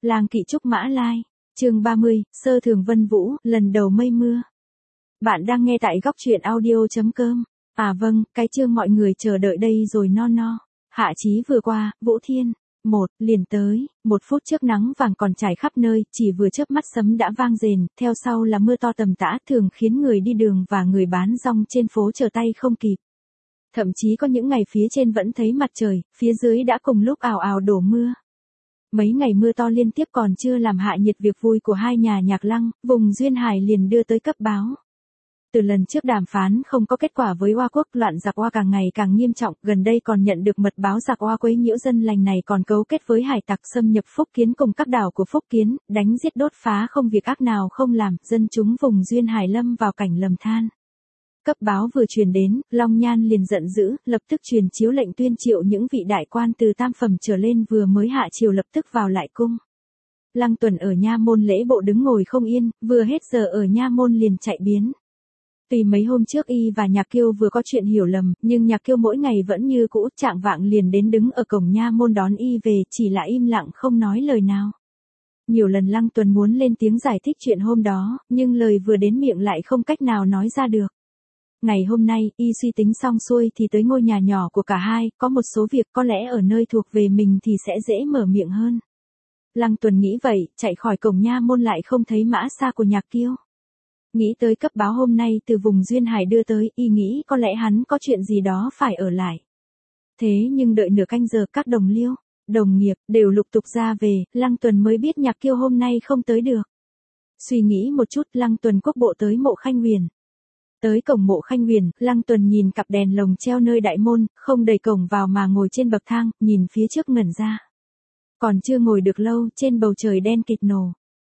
Lang kỵ trúc mã lai. Chương 30, Sơ thường vân vũ, lần đầu mây mưa. Bạn đang nghe tại góc truyện audio.com. À vâng, cái chương mọi người chờ đợi đây rồi no. Hạ chí vừa qua, Vũ Thiên. Liền tới, 1 phút trước nắng vàng còn trải khắp nơi, chỉ vừa chớp mắt sấm đã vang rền, theo sau là mưa to tầm tã thường khiến người đi đường và người bán rong trên phố trở tay không kịp. Thậm chí có những ngày phía trên vẫn thấy mặt trời, phía dưới đã cùng lúc ào ào đổ mưa. Mấy ngày mưa to liên tiếp còn chưa làm hạ nhiệt việc vui của hai nhà nhạc Lăng, vùng Duyên Hải liền đưa tới cấp báo. Từ lần trước đàm phán không có kết quả với Oa quốc, loạn giặc Oa càng ngày càng nghiêm trọng, gần đây còn nhận được mật báo giặc Oa quấy nhiễu dân lành này còn cấu kết với hải tặc xâm nhập Phúc Kiến cùng các đảo của Phúc Kiến, đánh giết đốt phá không việc ác nào không làm, dân chúng vùng Duyên Hải lâm vào cảnh lầm than. Cấp báo vừa truyền đến, Long Nhan liền giận dữ, lập tức truyền chiếu lệnh tuyên triệu những vị đại quan từ tam phẩm trở lên vừa mới hạ triều lập tức vào lại cung. Lăng Tuần ở nha môn lễ bộ đứng ngồi không yên, vừa hết giờ ở nha môn liền chạy biến. Tuy mấy hôm trước y và Nhạc Kiêu vừa có chuyện hiểu lầm, nhưng Nhạc Kiêu mỗi ngày vẫn như cũ, trạng vạng liền đến đứng ở cổng nha môn đón y về, chỉ là im lặng không nói lời nào. Nhiều lần Lăng Tuần muốn lên tiếng giải thích chuyện hôm đó, nhưng lời vừa đến miệng lại không cách nào nói ra được. Ngày hôm nay, y suy tính xong xuôi thì tới ngôi nhà nhỏ của cả hai, có một số việc có lẽ ở nơi thuộc về mình thì sẽ dễ mở miệng hơn. Lăng Tuần nghĩ vậy, chạy khỏi cổng nha môn lại không thấy mã xa của Nhạc Kiêu. Nghĩ tới cấp báo hôm nay từ vùng Duyên Hải đưa tới, y nghĩ có lẽ hắn có chuyện gì đó phải ở lại. Thế nhưng đợi nửa canh giờ các đồng liêu, đồng nghiệp, đều lục tục ra về, Lăng Tuần mới biết Nhạc Kiêu hôm nay không tới được. Suy nghĩ một chút, Lăng Tuần quốc bộ tới mộ Khanh Huyền. Tới cổng mộ Khanh Huyền, Lăng Tuần nhìn cặp đèn lồng treo nơi đại môn, không đẩy cổng vào mà ngồi trên bậc thang, nhìn phía trước ngẩn ra. Còn chưa ngồi được lâu, trên bầu trời đen kịt nổ.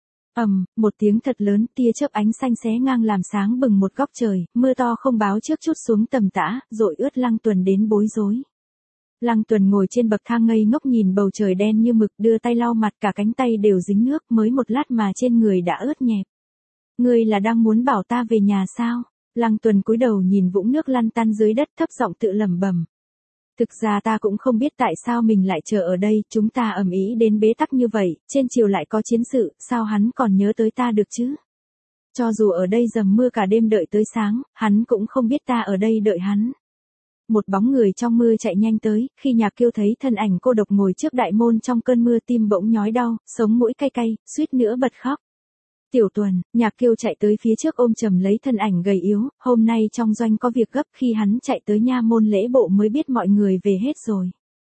Một tiếng thật lớn, tia chớp ánh xanh xé ngang làm sáng bừng một góc trời, mưa to không báo trước chút xuống tầm tã, dội ướt Lăng Tuần đến bối rối. Lăng Tuần ngồi trên bậc thang ngây ngốc nhìn bầu trời đen như mực, đưa tay lau mặt, cả cánh tay đều dính nước, mới một lát mà trên người đã ướt nhẹp. Ngươi là đang muốn bảo ta về nhà sao? Lăng Tuần cúi đầu nhìn vũng nước lăn tăn dưới đất, thấp giọng tự lẩm bẩm. Thực ra ta cũng không biết tại sao mình lại chờ ở đây, chúng ta ầm ĩ đến bế tắc như vậy, trên chiều lại có chiến sự, sao hắn còn nhớ tới ta được chứ? Cho dù ở đây dầm mưa cả đêm đợi tới sáng, hắn cũng không biết ta ở đây đợi hắn. Một bóng người trong mưa chạy nhanh tới, khi Nhạc Kiêu thấy thân ảnh cô độc ngồi trước đại môn trong cơn mưa, tim bỗng nhói đau, sống mũi cay cay, suýt nữa bật khóc. Tiểu Tuần, Nhạc Kiêu chạy tới phía trước ôm chầm lấy thân ảnh gầy yếu, hôm nay trong doanh có việc gấp, khi hắn chạy tới nha môn lễ bộ mới biết mọi người về hết rồi.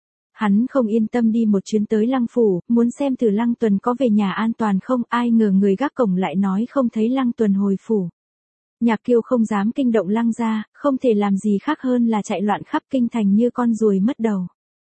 Hắn không yên tâm đi một chuyến tới Lăng phủ, muốn xem thử Lăng Tuần có về nhà an toàn không, ai ngờ người gác cổng lại nói không thấy Lăng Tuần hồi phủ. Nhạc Kiêu không dám kinh động Lăng gia, không thể làm gì khác hơn là chạy loạn khắp kinh thành như con ruồi mất đầu.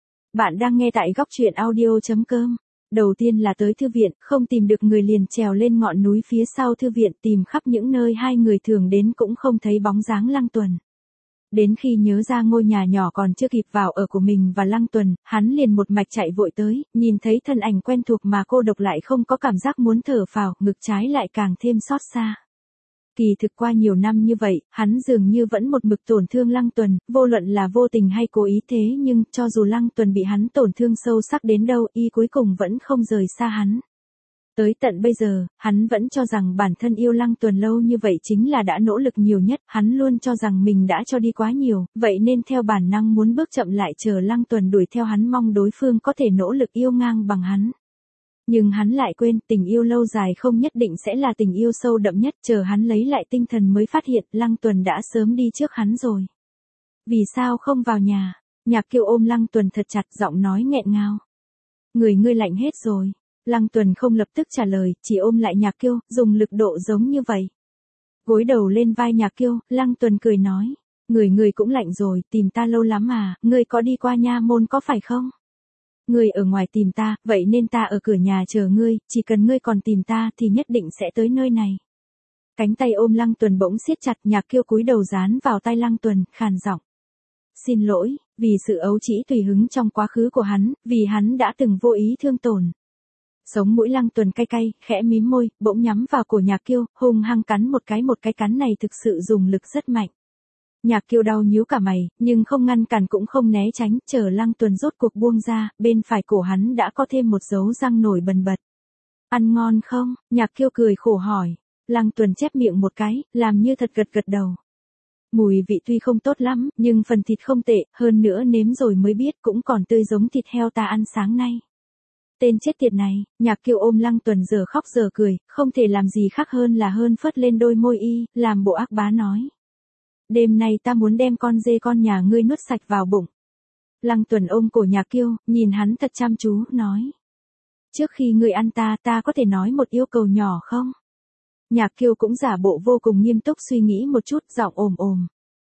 Bạn đang nghe tại góc truyện audio.com. Đầu tiên là tới thư viện, không tìm được người liền trèo lên ngọn núi phía sau thư viện, tìm khắp những nơi hai người thường đến cũng không thấy bóng dáng Lăng Tuần. Đến khi nhớ ra ngôi nhà nhỏ còn chưa kịp vào ở của mình và Lăng Tuần, hắn liền một mạch chạy vội tới, nhìn thấy thân ảnh quen thuộc mà cô độc lại không có cảm giác muốn thở phào, ngực trái lại càng thêm xót xa. Kỳ thực qua nhiều năm như vậy, hắn dường như vẫn một mực tổn thương Lăng Tuần, vô luận là vô tình hay cố ý, thế nhưng, cho dù Lăng Tuần bị hắn tổn thương sâu sắc đến đâu, y cuối cùng vẫn không rời xa hắn. Tới tận bây giờ, hắn vẫn cho rằng bản thân yêu Lăng Tuần lâu như vậy chính là đã nỗ lực nhiều nhất, hắn luôn cho rằng mình đã cho đi quá nhiều, vậy nên theo bản năng muốn bước chậm lại chờ Lăng Tuần đuổi theo hắn, mong đối phương có thể nỗ lực yêu ngang bằng hắn. Nhưng hắn lại quên, tình yêu lâu dài không nhất định sẽ là tình yêu sâu đậm nhất, chờ hắn lấy lại tinh thần mới phát hiện, Lăng Tuần đã sớm đi trước hắn rồi. Vì sao không vào nhà? Nhạc Kiêu ôm Lăng Tuần thật chặt, giọng nói nghẹn ngào. Người ngươi lạnh hết rồi. Lăng Tuần không lập tức trả lời, chỉ ôm lại Nhạc Kiêu, dùng lực độ giống như vậy. Gối đầu lên vai Nhạc Kiêu, Lăng Tuần cười nói. Người cũng lạnh rồi, tìm ta lâu lắm à, ngươi có đi qua nha môn có phải không? Ngươi ở ngoài tìm ta, vậy nên ta ở cửa nhà chờ ngươi, chỉ cần ngươi còn tìm ta thì nhất định sẽ tới nơi này. Cánh tay ôm Lăng Tuần bỗng siết chặt, Nhạc Kiêu cúi đầu dán vào tai Lăng Tuần, khàn giọng. Xin lỗi, vì sự ấu trĩ tùy hứng trong quá khứ của hắn, vì hắn đã từng vô ý thương tổn. Sống mũi Lăng Tuần cay cay, khẽ mím môi, bỗng nhắm vào cổ Nhạc Kiêu, hung hăng cắn một cái cắn này thực sự dùng lực rất mạnh. Nhạc Kiêu đau nhíu cả mày, nhưng không ngăn cản cũng không né tránh, chờ Lăng Tuần rốt cuộc buông ra, bên phải cổ hắn đã có thêm một dấu răng nổi bần bật. Ăn ngon không? Nhạc Kiêu cười khổ hỏi. Lăng Tuần chép miệng một cái, làm như thật gật gật đầu. Mùi vị tuy không tốt lắm, nhưng phần thịt không tệ, hơn nữa nếm rồi mới biết cũng còn tươi giống thịt heo ta ăn sáng nay. Tên chết tiệt này, Nhạc Kiêu ôm Lăng Tuần giờ khóc giờ cười, không thể làm gì khác hơn là phất lên đôi môi y, làm bộ ác bá nói. Đêm nay ta muốn đem con dê con nhà ngươi nuốt sạch vào bụng. Lăng Tuần ôm cổ Nhạc Kiêu, nhìn hắn thật chăm chú, nói. Trước khi ngươi ăn ta có thể nói một yêu cầu nhỏ không? Nhạc Kiêu cũng giả bộ vô cùng nghiêm túc suy nghĩ một chút, giọng ồm ồm.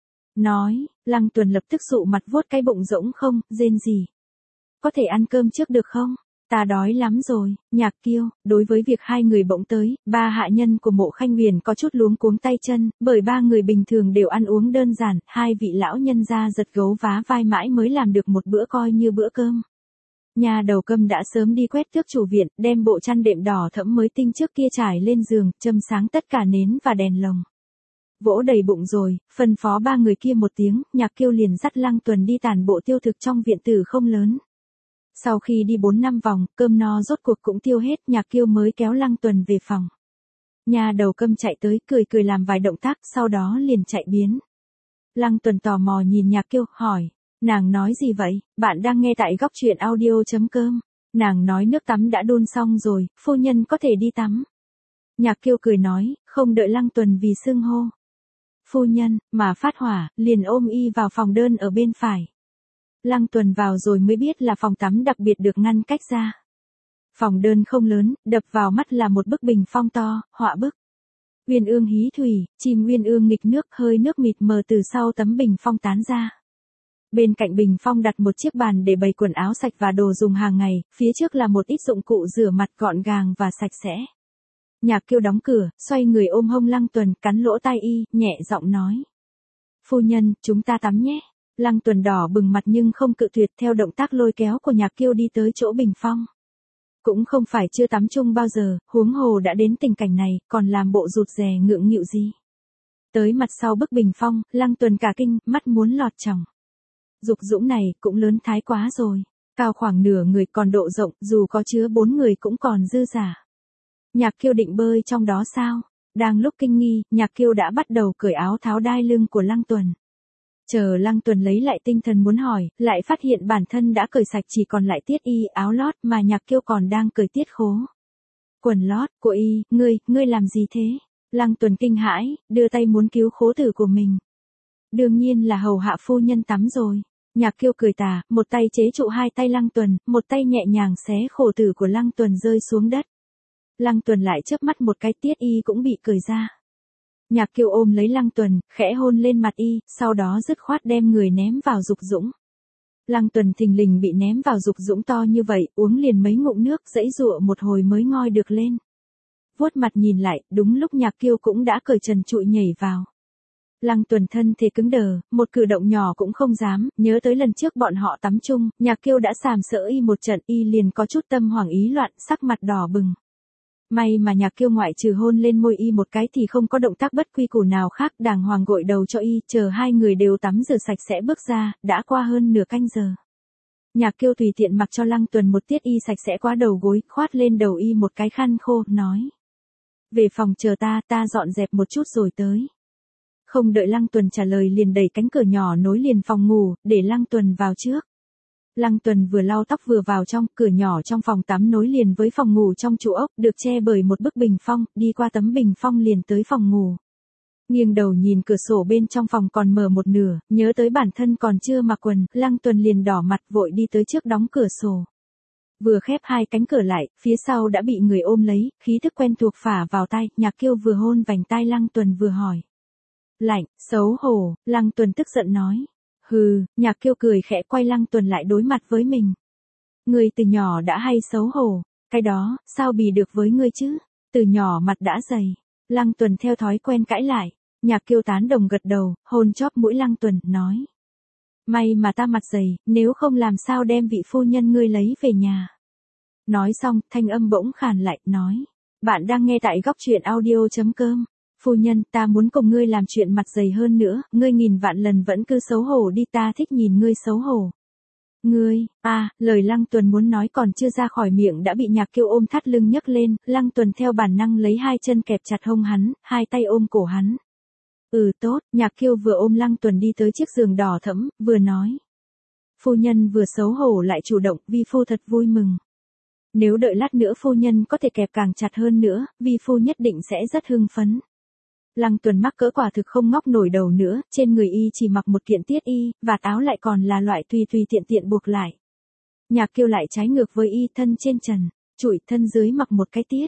Nói, Lăng Tuần lập tức sụ mặt vuốt cái bụng rỗng không, rên gì. Có thể ăn cơm trước được không? Ta đói lắm rồi. Nhạc Kiêu, đối với việc hai người bỗng tới, ba hạ nhân của Mộ Khanh Huyền có chút luống cuống tay chân, bởi ba người bình thường đều ăn uống đơn giản, hai vị lão nhân gia giật gấu vá vai mãi mới làm được một bữa coi như bữa cơm. Nhà đầu Câm đã sớm đi quét tước chủ viện, đem bộ chăn đệm đỏ thẫm mới tinh trước kia trải lên giường, châm sáng tất cả nến và đèn lồng. Vỗ đầy bụng rồi, phân phó ba người kia một tiếng, Nhạc Kiêu liền dắt Lăng Tuần đi tản bộ tiêu thực trong viện tử không lớn. Sau khi đi 4-5 vòng, cơm no rốt cuộc cũng tiêu hết, Nhạc Kiêu mới kéo Lăng Tuần về phòng. Nhà đầu Câm chạy tới, cười làm vài động tác, sau đó liền chạy biến. Lăng Tuần tò mò nhìn Nhạc Kiêu, hỏi. Nàng nói gì vậy? Bạn đang nghe tại góc truyện audio.com. Nàng nói nước tắm đã đun xong rồi, phu nhân có thể đi tắm. Nhạc Kiêu cười nói, không đợi Lăng Tuần vì xưng hô. Phu nhân, mà phát hỏa, liền ôm y vào phòng đơn ở bên phải. Lăng Tuần vào rồi mới biết là phòng tắm đặc biệt được ngăn cách ra. Phòng đơn không lớn, đập vào mắt là một bức bình phong to, họa bức. Uyên ương hí thủy, chim uyên ương nghịch nước, hơi nước mịt mờ từ sau tấm bình phong tán ra. Bên cạnh bình phong đặt một chiếc bàn để bày quần áo sạch và đồ dùng hàng ngày, phía trước là một ít dụng cụ rửa mặt gọn gàng và sạch sẽ. Nhạc Kiêu đóng cửa, xoay người ôm hông Lăng Tuần, cắn lỗ tai y, nhẹ giọng nói. Phu nhân, chúng ta tắm nhé. Lăng Tuần đỏ bừng mặt nhưng không cự tuyệt, theo động tác lôi kéo của Nhạc Kiêu đi tới chỗ bình phong. Cũng không phải chưa tắm chung bao giờ, huống hồ đã đến tình cảnh này, còn làm bộ rụt rè ngượng nghịu gì. Tới mặt sau bức bình phong, Lăng Tuần cả kinh, mắt muốn lọt tròng. Dục dũng này cũng lớn thái quá rồi, cao khoảng nửa người, còn độ rộng, dù có chứa 4 người cũng còn dư giả. Nhạc Kiêu định bơi trong đó sao? Đang lúc kinh nghi, Nhạc Kiêu đã bắt đầu cởi áo tháo đai lưng của Lăng Tuần. Chờ Lăng Tuần lấy lại tinh thần muốn hỏi, lại phát hiện bản thân đã cởi sạch, chỉ còn lại tiết y, áo lót mà Nhạc Kiêu còn đang cởi tiết khố. Quần lót của y, ngươi làm gì thế? Lăng Tuần kinh hãi, đưa tay muốn cứu khố tử của mình. Đương nhiên là hầu hạ phu nhân tắm rồi. Nhạc Kiêu cười tà, một tay chế trụ hai tay Lăng Tuần, một tay nhẹ nhàng xé khổ tử của Lăng Tuần rơi xuống đất. Lăng Tuần lại chớp mắt một cái, tiết y cũng bị cởi ra. Nhạc Kiêu ôm lấy Lăng Tuần, khẽ hôn lên mặt y, sau đó dứt khoát đem người ném vào dục dũng. Lăng Tuần thình lình bị ném vào dục dũng to như vậy, uống liền mấy ngụm nước, giãy giụa một hồi mới ngoi được lên. Vuốt mặt nhìn lại, đúng lúc Nhạc Kiêu cũng đã cởi trần trụi nhảy vào. Lăng Tuần thân thể cứng đờ, một cử động nhỏ cũng không dám, nhớ tới lần trước bọn họ tắm chung, Nhạc Kiêu đã sàm sỡ y một trận, y liền có chút tâm hoảng ý loạn, sắc mặt đỏ bừng. May mà Nhạc Kiêu ngoại trừ hôn lên môi y một cái thì không có động tác bất quy củ nào khác, đàng hoàng gội đầu cho y, chờ hai người đều tắm rửa sạch sẽ bước ra, đã qua hơn nửa canh giờ. Nhạc Kiêu tùy tiện mặc cho Lăng Tuần một tiết y sạch sẽ qua đầu gối, khoát lên đầu y một cái khăn khô, nói. Về phòng chờ ta dọn dẹp một chút rồi tới. Không đợi Lăng Tuần trả lời liền đẩy cánh cửa nhỏ nối liền phòng ngủ, để Lăng Tuần vào trước. Lăng Tuần vừa lau tóc vừa vào trong, cửa nhỏ trong phòng tắm nối liền với phòng ngủ trong trụ ốc, được che bởi một bức bình phong, đi qua tấm bình phong liền tới phòng ngủ. Nghiêng đầu nhìn cửa sổ bên trong phòng còn mở một nửa, nhớ tới bản thân còn chưa mặc quần, Lăng Tuần liền đỏ mặt vội đi tới trước đóng cửa sổ. Vừa khép hai cánh cửa lại, phía sau đã bị người ôm lấy, khí thức quen thuộc phả vào tai, Nhạc Kiêu vừa hôn vành tai Lăng Tuần vừa hỏi. Lạnh, xấu hổ, Lăng Tuần tức giận nói. Hừ, Nhạc Kiêu cười khẽ quay Lăng Tuần lại đối mặt với mình. Ngươi từ nhỏ đã hay xấu hổ, cái đó, sao bì được với ngươi chứ, từ nhỏ mặt đã dày. Lăng Tuần theo thói quen cãi lại, Nhạc Kiêu tán đồng gật đầu, hôn chóp mũi Lăng Tuần, nói. May mà ta mặt dày, nếu không làm sao đem vị phu nhân ngươi lấy về nhà. Nói xong, thanh âm bỗng khàn lại, nói. Bạn đang nghe tại góc truyện audio.com. Phu nhân, ta muốn cùng ngươi làm chuyện mặt dày hơn nữa, ngươi nghìn vạn lần vẫn cứ xấu hổ đi, ta thích nhìn ngươi xấu hổ. Lời Lăng Tuần muốn nói còn chưa ra khỏi miệng đã bị Nhạc Kiêu ôm thắt lưng nhấc lên, Lăng Tuần theo bản năng lấy hai chân kẹp chặt hông hắn, hai tay ôm cổ hắn. Tốt, Nhạc Kiêu vừa ôm Lăng Tuần đi tới chiếc giường đỏ thẫm, vừa nói. Phu nhân vừa xấu hổ lại chủ động, vi phu thật vui mừng. Nếu đợi lát nữa phu nhân có thể kẹp càng chặt hơn nữa, vi phu nhất định sẽ rất hưng phấn. Lăng Tuần mắc cỡ quả thực không ngóc nổi đầu nữa, trên người y chỉ mặc một kiện tiết y, vạt áo lại còn là loại tùy tiện tiện buộc lại. Nhạc Kiêu lại trái ngược với y, thân trên trần, trụi, thân dưới mặc một cái tiết.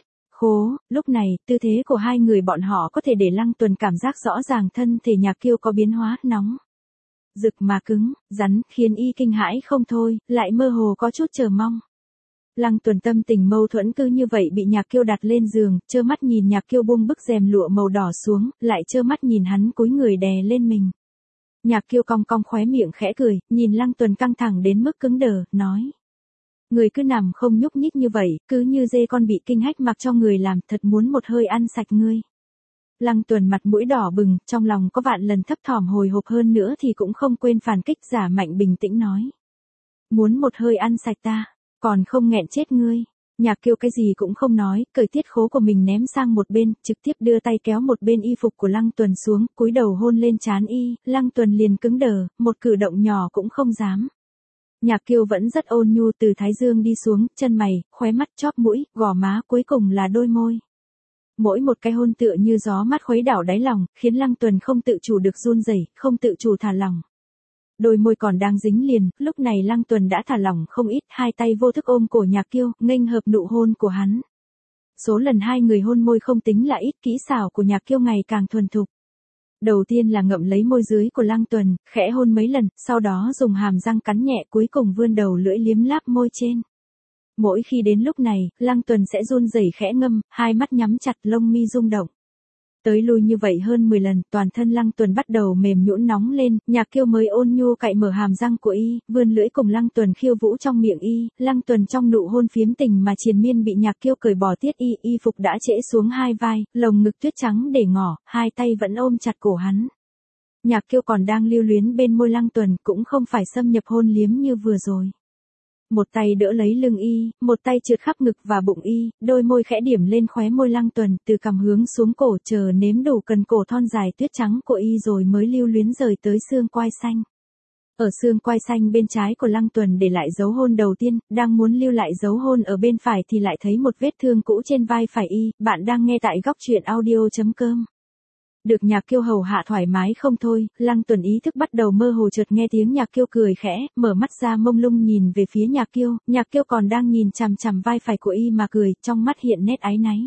Lúc này, tư thế của hai người bọn họ có thể để Lăng Tuần cảm giác rõ ràng thân thể Nhạc Kiêu có biến hóa, nóng, rực mà cứng, rắn, khiến y kinh hãi không thôi, lại mơ hồ có chút chờ mong. Lăng Tuần tâm tình mâu thuẫn cứ như vậy bị Nhạc Kiêu đặt lên giường, trơ mắt nhìn Nhạc Kiêu buông bức rèm lụa màu đỏ xuống, lại trơ mắt nhìn hắn cúi người đè lên mình. Nhạc Kiêu cong cong khóe miệng khẽ cười, nhìn Lăng Tuần căng thẳng đến mức cứng đờ, nói. Người cứ nằm không nhúc nhích như vậy, cứ như dê con bị kinh hách mặc cho người làm, thật muốn một hơi ăn sạch ngươi. Lăng Tuần mặt mũi đỏ bừng, trong lòng có vạn lần thấp thỏm hồi hộp hơn nữa thì cũng không quên phản kích, giả mạnh bình tĩnh nói. Muốn một hơi ăn sạch ta, còn không nghẹn chết ngươi. Nhạc Kiêu cái gì cũng không nói, cởi tiết khố của mình ném sang một bên, trực tiếp đưa tay kéo một bên y phục của Lăng Tuần xuống, cúi đầu hôn lên trán y, Lăng Tuần liền cứng đờ, một cử động nhỏ cũng không dám. Nhạc Kiêu vẫn rất ôn nhu, từ thái dương đi xuống, chân mày, khóe mắt, chóp mũi, gò má, cuối cùng là đôi môi. Mỗi một cái hôn tựa như gió mát khuấy đảo đáy lòng, khiến Lăng Tuần không tự chủ được run rẩy, không tự chủ thả lỏng. Đôi môi còn đang dính liền, lúc này Lăng Tuần đã thả lỏng không ít, hai tay vô thức ôm cổ Nhạc Kiêu, nghênh hợp nụ hôn của hắn. Số lần hai người hôn môi không tính là ít, kỹ xảo của Nhạc Kiêu ngày càng thuần thục. Đầu tiên là ngậm lấy môi dưới của Lăng Tuần, khẽ hôn mấy lần, sau đó dùng hàm răng cắn nhẹ, cuối cùng vươn đầu lưỡi liếm láp môi trên. Mỗi khi đến lúc này, Lăng Tuần sẽ run rẩy khẽ ngâm, hai mắt nhắm chặt, lông mi rung động. Tới lui như vậy hơn 10 lần, toàn thân Lăng Tuần bắt đầu mềm nhũn nóng lên, Nhạc Kiêu mới ôn nhu cạy mở hàm răng của y, vươn lưỡi cùng Lăng Tuần khiêu vũ trong miệng y, Lăng Tuần trong nụ hôn phiếm tình mà triền miên bị Nhạc Kiêu cởi bỏ tiết y, y phục đã trễ xuống hai vai, lồng ngực tuyết trắng để ngỏ, hai tay vẫn ôm chặt cổ hắn. Nhạc Kiêu còn đang lưu luyến bên môi Lăng Tuần, cũng không phải xâm nhập hôn liếm như vừa rồi. Một tay đỡ lấy lưng y, một tay trượt khắp ngực và bụng y, đôi môi khẽ điểm lên khóe môi Lăng Tuần, từ cằm hướng xuống cổ, chờ nếm đủ cần cổ thon dài tuyết trắng của y rồi mới lưu luyến rời tới xương quai xanh. Ở xương quai xanh bên trái của Lăng Tuần để lại dấu hôn đầu tiên, đang muốn lưu lại dấu hôn ở bên phải thì lại thấy một vết thương cũ trên vai phải y. Bạn đang nghe tại góc truyện audio.com. Được Nhạc Kiêu hầu hạ thoải mái không thôi, Lăng Tuần ý thức bắt đầu mơ hồ, chợt nghe tiếng Nhạc Kiêu cười khẽ, mở mắt ra mông lung nhìn về phía Nhạc Kiêu còn đang nhìn chằm chằm vai phải của y mà cười, trong mắt hiện nét áy náy.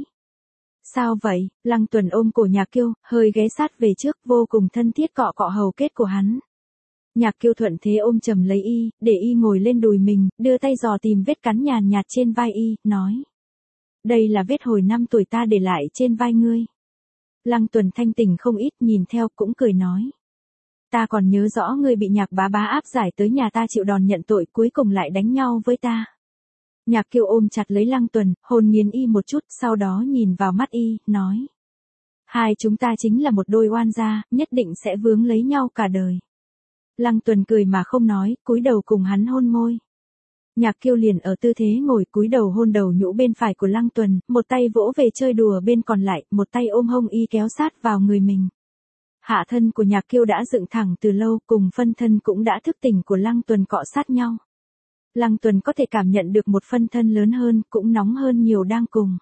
Sao vậy? Lăng Tuần ôm cổ Nhạc Kiêu, hơi ghé sát về trước, vô cùng thân thiết cọ cọ hầu kết của hắn. Nhạc Kiêu thuận thế ôm chầm lấy y, để y ngồi lên đùi mình, đưa tay dò tìm vết cắn nhàn nhạt trên vai y, nói. Đây là vết hồi năm tuổi ta để lại trên vai ngươi. Lăng Tuần thanh tỉnh không ít, nhìn theo cũng cười nói. Ta còn nhớ rõ ngươi bị Nhạc bá bá áp giải tới nhà ta chịu đòn nhận tội, cuối cùng lại đánh nhau với ta. Nhạc Kiêu ôm chặt lấy Lăng Tuần, hôn nghiến y một chút, sau đó nhìn vào mắt y, nói. Hai chúng ta chính là một đôi oan gia, nhất định sẽ vướng lấy nhau cả đời. Lăng Tuần cười mà không nói, cúi đầu cùng hắn hôn môi. Nhạc Kiêu liền ở tư thế ngồi cúi đầu hôn đầu nhũ bên phải của Lăng Tuần, một tay vỗ về chơi đùa bên còn lại, một tay ôm hông y kéo sát vào người mình. Hạ thân của Nhạc Kiêu đã dựng thẳng từ lâu, cùng phân thân cũng đã thức tỉnh của Lăng Tuần cọ sát nhau. Lăng Tuần có thể cảm nhận được một phân thân lớn hơn, cũng nóng hơn nhiều đang cùng.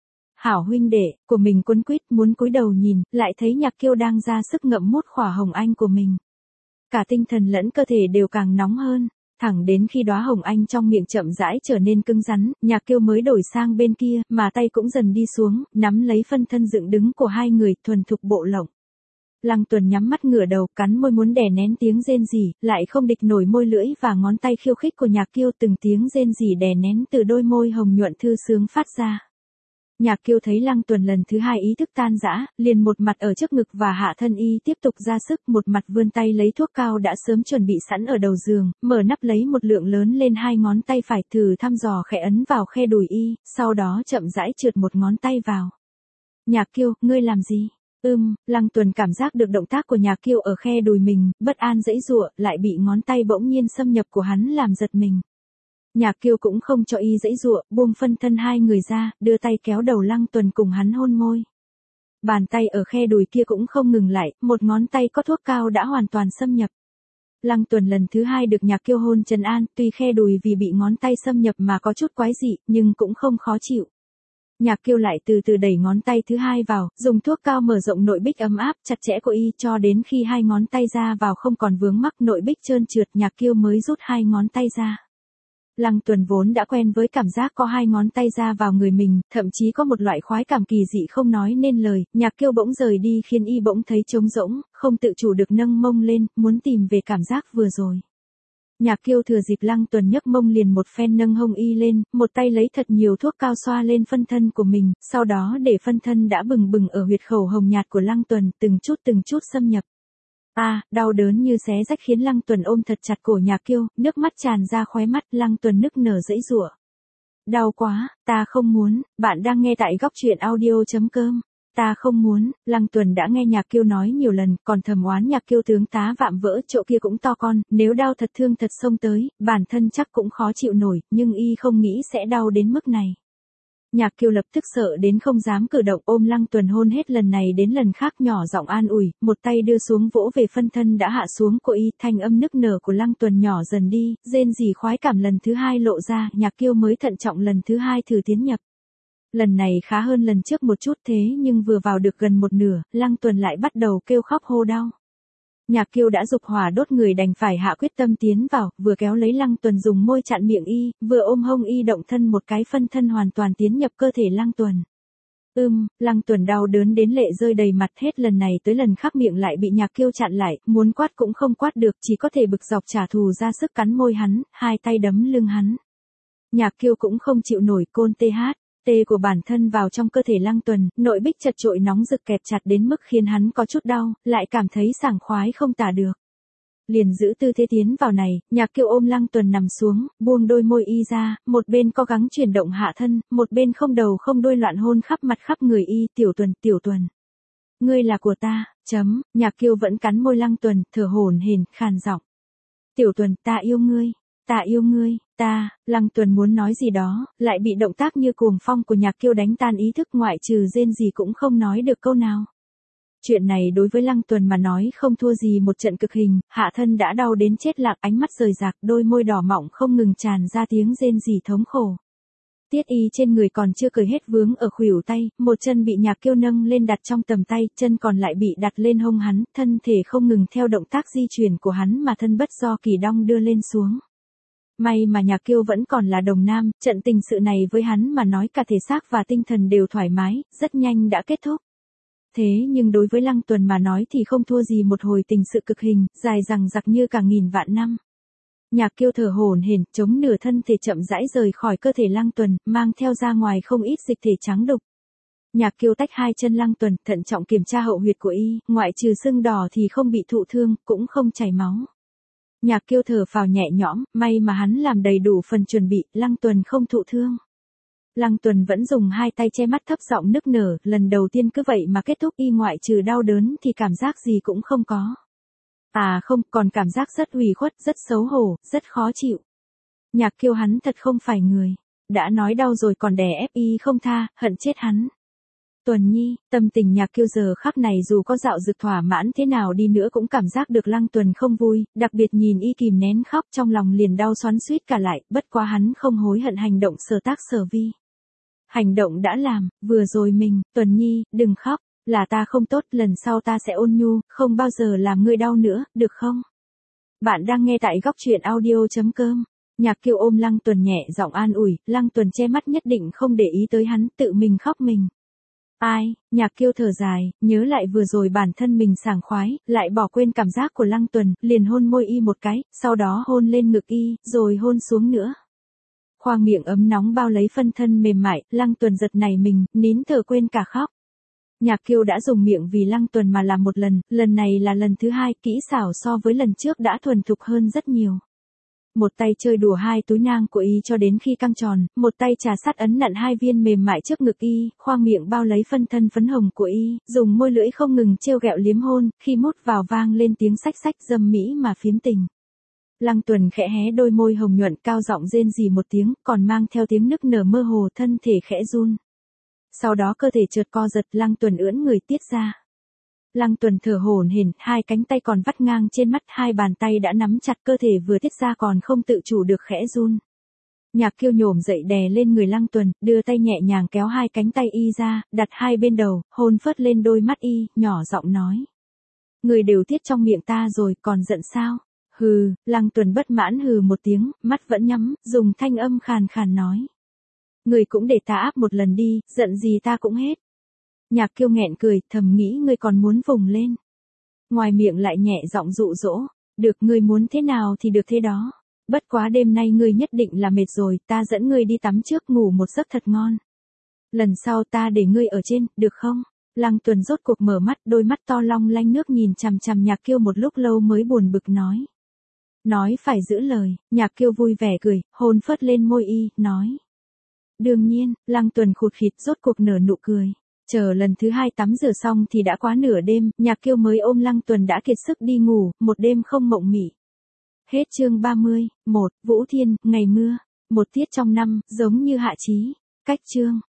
Hảo huynh đệ của mình quấn quýt muốn cúi đầu nhìn, lại thấy Nhạc Kiêu đang ra sức ngậm mút khỏa hồng anh của mình. Cả tinh thần lẫn cơ thể đều càng nóng hơn. Thẳng đến khi đóa hồng anh trong miệng chậm rãi trở nên cứng rắn, Nhạc Kiêu mới đổi sang bên kia, mà tay cũng dần đi xuống, nắm lấy phân thân dựng đứng của hai người, thuần thục bộ lộng. Lăng Tuần nhắm mắt ngửa đầu, cắn môi muốn đè nén tiếng rên rỉ, lại không địch nổi môi lưỡi và ngón tay khiêu khích của Nhạc Kiêu, từng tiếng rên rỉ đè nén từ đôi môi hồng nhuận thư sướng phát ra. Nhạc Kiêu thấy Lăng Tuần lần thứ hai ý thức tan rã, liền một mặt ở trước ngực và hạ thân y tiếp tục ra sức, một mặt vươn tay lấy thuốc cao đã sớm chuẩn bị sẵn ở đầu giường, mở nắp lấy một lượng lớn lên hai ngón tay phải, thử thăm dò khẽ ấn vào khe đùi y, sau đó chậm rãi trượt một ngón tay vào. Nhạc Kiêu, ngươi làm gì? Lăng Tuần cảm giác được động tác của Nhạc Kiêu ở khe đùi mình, bất an giãy giụa, lại bị ngón tay bỗng nhiên xâm nhập của hắn làm giật mình. Nhạc Kiêu cũng không cho y giãy giụa, buông phân thân hai người ra, đưa tay kéo đầu Lăng Tuần cùng hắn hôn môi. Bàn tay ở khe đùi kia cũng không ngừng lại, một ngón tay có thuốc cao đã hoàn toàn xâm nhập. Lăng Tuần lần thứ hai được Nhạc Kiêu hôn trấn an, tuy khe đùi vì bị ngón tay xâm nhập mà có chút quái dị, nhưng cũng không khó chịu. Nhạc Kiêu lại từ từ đẩy ngón tay thứ hai vào, dùng thuốc cao mở rộng nội bích ấm áp chặt chẽ của y cho đến khi hai ngón tay ra vào không còn vướng mắc nội bích trơn trượt, Nhạc Kiêu mới rút hai ngón tay ra. Lăng Tuần vốn đã quen với cảm giác có hai ngón tay ra vào người mình, thậm chí có một loại khoái cảm kỳ dị không nói nên lời, Nhạc Kiêu bỗng rời đi khiến y bỗng thấy trống rỗng, không tự chủ được nâng mông lên, muốn tìm về cảm giác vừa rồi. Nhạc Kiêu thừa dịp Lăng Tuần nhấc mông liền một phen nâng hông y lên, một tay lấy thật nhiều thuốc cao xoa lên phân thân của mình, sau đó để phân thân đã bừng bừng ở huyệt khẩu hồng nhạt của Lăng Tuần từng chút xâm nhập. Đau đớn như xé rách khiến Lăng Tuần ôm thật chặt cổ Nhạc Kiêu, nước mắt tràn ra khóe mắt, Lăng Tuần nức nở giãy giụa. Đau quá, ta không muốn, bạn đang nghe tại góc truyện audio.com. Ta không muốn, Lăng Tuần đã nghe Nhạc Kiêu nói nhiều lần, còn thầm oán Nhạc Kiêu tướng tá vạm vỡ, chỗ kia cũng to con, nếu đau thật thương thật xông tới, bản thân chắc cũng khó chịu nổi, nhưng y không nghĩ sẽ đau đến mức này. Nhạc Kiêu lập tức sợ đến không dám cử động, ôm Lăng Tuần hôn hết lần này đến lần khác, nhỏ giọng an ủi, một tay đưa xuống vỗ về phân thân đã hạ xuống của y, thanh âm nức nở của Lăng Tuần nhỏ dần đi, rên rỉ khoái cảm lần thứ hai lộ ra, Nhạc Kiêu mới thận trọng lần thứ hai thử tiến nhập. Lần này khá hơn lần trước một chút, thế nhưng vừa vào được gần một nửa, Lăng Tuần lại bắt đầu kêu khóc hô đau. Nhạc Kiêu đã dục hỏa đốt người đành phải hạ quyết tâm tiến vào, vừa kéo lấy Lăng Tuần dùng môi chặn miệng y, vừa ôm hông y động thân một cái, phân thân hoàn toàn tiến nhập cơ thể Lăng Tuần. Lăng Tuần đau đớn đến lệ rơi đầy mặt, hết lần này tới lần khác miệng lại bị Nhạc Kiêu chặn lại, muốn quát cũng không quát được, chỉ có thể bực dọc trả thù ra sức cắn môi hắn, hai tay đấm lưng hắn. Nhạc Kiêu cũng không chịu nổi, côn tê của bản thân vào trong cơ thể Lăng Tuần, nội bích chật chội nóng rực kẹp chặt đến mức khiến hắn có chút đau, lại cảm thấy sảng khoái không tả được. Liền giữ tư thế tiến vào này, Nhạc Kiêu ôm Lăng Tuần nằm xuống, buông đôi môi y ra, một bên cố gắng chuyển động hạ thân, một bên không đầu không đuôi loạn hôn khắp mặt khắp người y, tiểu Tuần. Ngươi là của ta, Nhạc Kiêu vẫn cắn môi Lăng Tuần, thở hổn hển, khàn giọng. Tiểu Tuần, ta yêu ngươi. Lăng Tuần muốn nói gì đó, lại bị động tác như cuồng phong của Nhạc Kiêu đánh tan ý thức, ngoại trừ rên gì cũng không nói được câu nào. Chuyện này đối với Lăng Tuần mà nói không thua gì một trận cực hình, hạ thân đã đau đến chết lặng, ánh mắt rời rạc, đôi môi đỏ mọng không ngừng tràn ra tiếng rên rỉ thống khổ. Tiết y trên người còn chưa cởi hết vướng ở khuỷu tay, một chân bị Nhạc Kiêu nâng lên đặt trong tầm tay, chân còn lại bị đặt lên hông hắn, thân thể không ngừng theo động tác di chuyển của hắn mà thân bất do kỳ đong đưa lên xuống. May mà Nhạc Kiêu vẫn còn là đồng nam, trận tình sự này với hắn mà nói cả thể xác và tinh thần đều thoải mái, rất nhanh đã kết thúc. Thế nhưng đối với Lăng Tuần mà nói thì không thua gì một hồi tình sự cực hình, dài dằng dặc như cả nghìn vạn năm. Nhạc Kiêu thở hổn hển, chống nửa thân thể chậm rãi rời khỏi cơ thể Lăng Tuần, mang theo ra ngoài không ít dịch thể trắng đục. Nhạc Kiêu tách hai chân Lăng Tuần, thận trọng kiểm tra hậu huyệt của y, ngoại trừ sưng đỏ thì không bị thụ thương, cũng không chảy máu. Nhạc Kiêu thở phào nhẹ nhõm, may mà hắn làm đầy đủ phần chuẩn bị, Lăng Tuần không thụ thương. Lăng Tuần vẫn dùng hai tay che mắt, thấp giọng nức nở, lần đầu tiên cứ vậy mà kết thúc, y ngoại trừ đau đớn thì cảm giác gì cũng không có. Không, còn cảm giác rất ủy khuất, rất xấu hổ, rất khó chịu. Nhạc Kiêu hắn thật không phải người. Đã nói đau rồi còn đè ép y không tha, hận chết hắn. Tuần Nhi, tâm tình Nhạc Kiêu giờ khắc này dù có dạo dực thỏa mãn thế nào đi nữa cũng cảm giác được Lăng Tuần không vui, đặc biệt nhìn y kìm nén khóc trong lòng liền đau xoắn xuýt cả lại, bất quá hắn không hối hận hành động sở tác sở vi. Hành động đã làm, vừa rồi mình, Tuần Nhi, đừng khóc, là ta không tốt, lần sau ta sẽ ôn nhu, không bao giờ làm ngươi đau nữa, được không? Bạn đang nghe tại góc truyện audio.com. Nhạc Kiêu ôm Lăng Tuần nhẹ giọng an ủi, Lăng Tuần che mắt nhất định không để ý tới hắn, tự mình khóc mình. Nhạc Kiêu thở dài, nhớ lại vừa rồi bản thân mình sảng khoái, lại bỏ quên cảm giác của Lăng Tuần, liền hôn môi y một cái, sau đó hôn lên ngực y, rồi hôn xuống nữa. Khoang miệng ấm nóng bao lấy phân thân mềm mại, Lăng Tuần giật nảy mình, nín thở quên cả khóc. Nhạc Kiêu đã dùng miệng vì Lăng Tuần mà làm một lần này là lần thứ hai, kỹ xảo so với lần trước đã thuần thục hơn rất nhiều. Một tay chơi đùa hai túi nang của y cho đến khi căng tròn, một tay trà sát ấn nặn hai viên mềm mại trước ngực y, khoang miệng bao lấy phân thân phấn hồng của y, dùng môi lưỡi không ngừng trêu ghẹo liếm hôn, khi mút vào vang lên tiếng xách xách dâm mỹ mà phiếm tình. Lăng Tuần khẽ hé đôi môi hồng nhuận cao giọng rên rỉ một tiếng, còn mang theo tiếng nức nở mơ hồ, thân thể khẽ run. Sau đó cơ thể chợt co giật, Lăng Tuần ưỡn người tiết ra. Lăng Tuần thở hổn hển, hai cánh tay còn vắt ngang trên mắt, hai bàn tay đã nắm chặt, cơ thể vừa tiết ra còn không tự chủ được khẽ run. Nhạc Kiêu nhổm dậy đè lên người Lăng Tuần, đưa tay nhẹ nhàng kéo hai cánh tay y ra, đặt hai bên đầu, hôn phớt lên đôi mắt y, nhỏ giọng nói. Người đều tiết trong miệng ta rồi, còn giận sao? Hừ, Lăng Tuần bất mãn hừ một tiếng, mắt vẫn nhắm, dùng thanh âm khàn khàn nói. Người cũng để ta áp một lần đi, giận gì ta cũng hết. Nhạc Kiêu nghẹn cười, thầm nghĩ ngươi còn muốn vùng lên. Ngoài miệng lại nhẹ giọng dụ dỗ, được ngươi muốn thế nào thì được thế đó. Bất quá đêm nay ngươi nhất định là mệt rồi, ta dẫn ngươi đi tắm trước ngủ một giấc thật ngon. Lần sau ta để ngươi ở trên, được không? Lăng Tuần rốt cuộc mở mắt, đôi mắt to long lanh nước nhìn chằm chằm Nhạc Kiêu một lúc lâu mới buồn bực nói. Nói phải giữ lời, Nhạc Kiêu vui vẻ cười, hôn phớt lên môi y, nói. Đương nhiên, Lăng Tuần khụt khịt rốt cuộc nở nụ cười. Chờ lần thứ hai tắm rửa xong thì đã quá nửa đêm, Nhạc Kiêu mới ôm Lăng Tuần đã kiệt sức đi ngủ, một đêm không mộng mị. Hết chương 30, 1, Vũ Thiên, ngày mưa, một tiết trong năm, giống như hạ chí. Cách chương.